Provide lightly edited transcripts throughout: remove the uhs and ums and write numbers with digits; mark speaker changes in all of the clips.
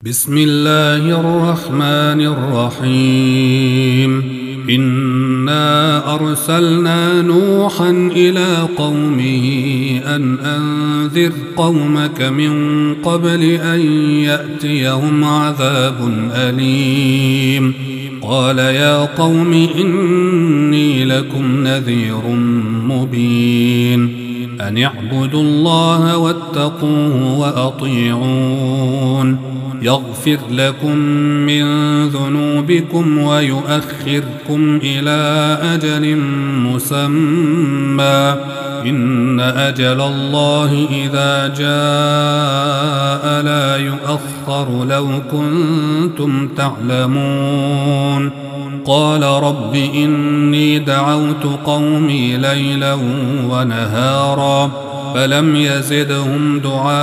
Speaker 1: بسم الله الرحمن الرحيم إنا أرسلنا نوحا إلى قومه أن أنذر قومك من قبل أن يأتيهم عذاب أليم قال يا قوم إني لكم نذير مبين أن اعبدوا الله واتقوه وأطيعون يغفر لكم من ذنوبكم ويؤخركم إلى أجل مسمى إن أجل الله إذا جاء لا يؤخر لو كنتم تعلمون قال رب إني دعوت قومي ليلا ونهارا فلم يزدهم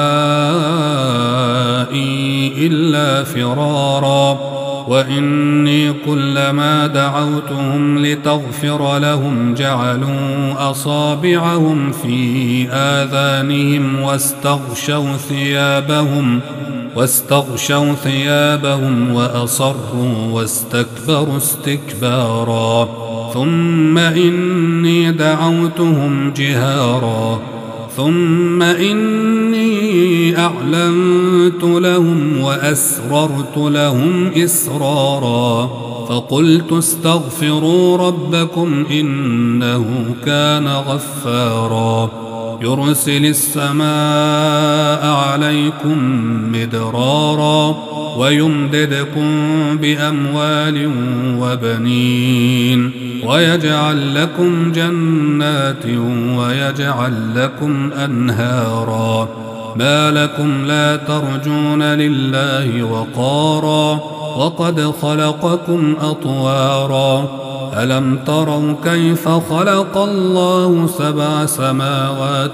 Speaker 1: دعائي إلا فرارا وإني كلما دعوتهم لتغفر لهم جعلوا أصابعهم في آذانهم واستغشوا ثيابهم وأصروا واستكبروا استكبارا ثم إني دعوتهم جهارا ثم إني أعلنت لهم وأسررت لهم إسرارا فقلت استغفروا ربكم إنه كان غفارا يرسل السماء عليكم مدرارا ويمددكم بأموال وبنين ويجعل لكم جنات ويجعل لكم أنهارا ما لكم لا ترجون لله وقارا وقد خلقكم أطوارا ألم تروا كيف خلق الله 7 سماوات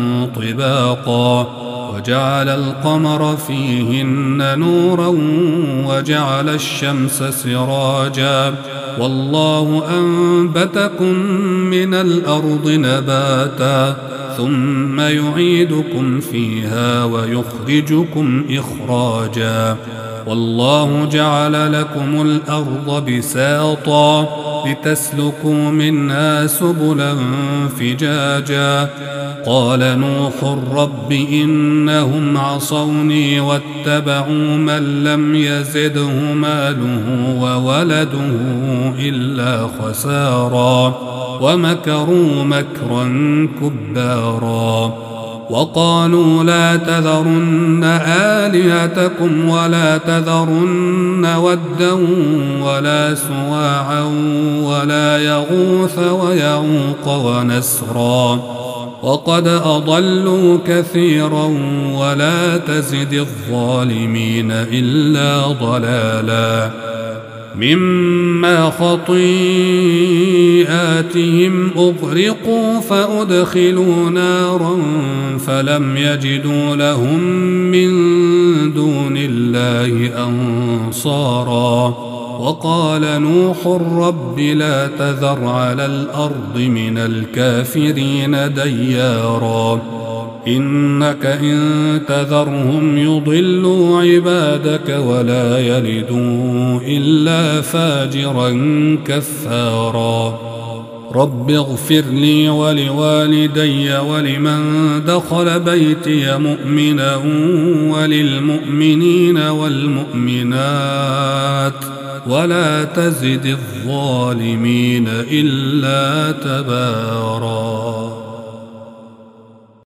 Speaker 1: طباقا وجعل القمر فيهن نورا وجعل الشمس سراجا والله أنبتكم من الأرض نباتا ثم يعيدكم فيها ويخرجكم إخراجا والله جعل لكم الأرض بساطا لتسلكوا منها سبلا فجاجا قال نوح رب إنهم عصوني واتبعوا من لم يزده ماله وولده إلا خسارا ومكروا مكرا كبارا وقالوا لا تذرن آلهتكم ولا تذرن ودا ولا سواعا ولا يغوث ويعوق ونسرا وقد أضلوا كثيرا ولا تزد الظالمين إلا ضلالا مما خطيئاتهم أغرقوا فأدخلوا نارا فلم يجدوا لهم من دون الله أنصارا وقال نوح رب لا تذر على الأرض من الكافرين ديارا إنك إن تذرهم يضلوا عبادك ولا يلدوا إلا فاجرا كفارا رب اغفر لي ولوالدي ولمن دخل بيتي مؤمنا وللمؤمنين والمؤمنات ولا تزد الظالمين إلا تبارا.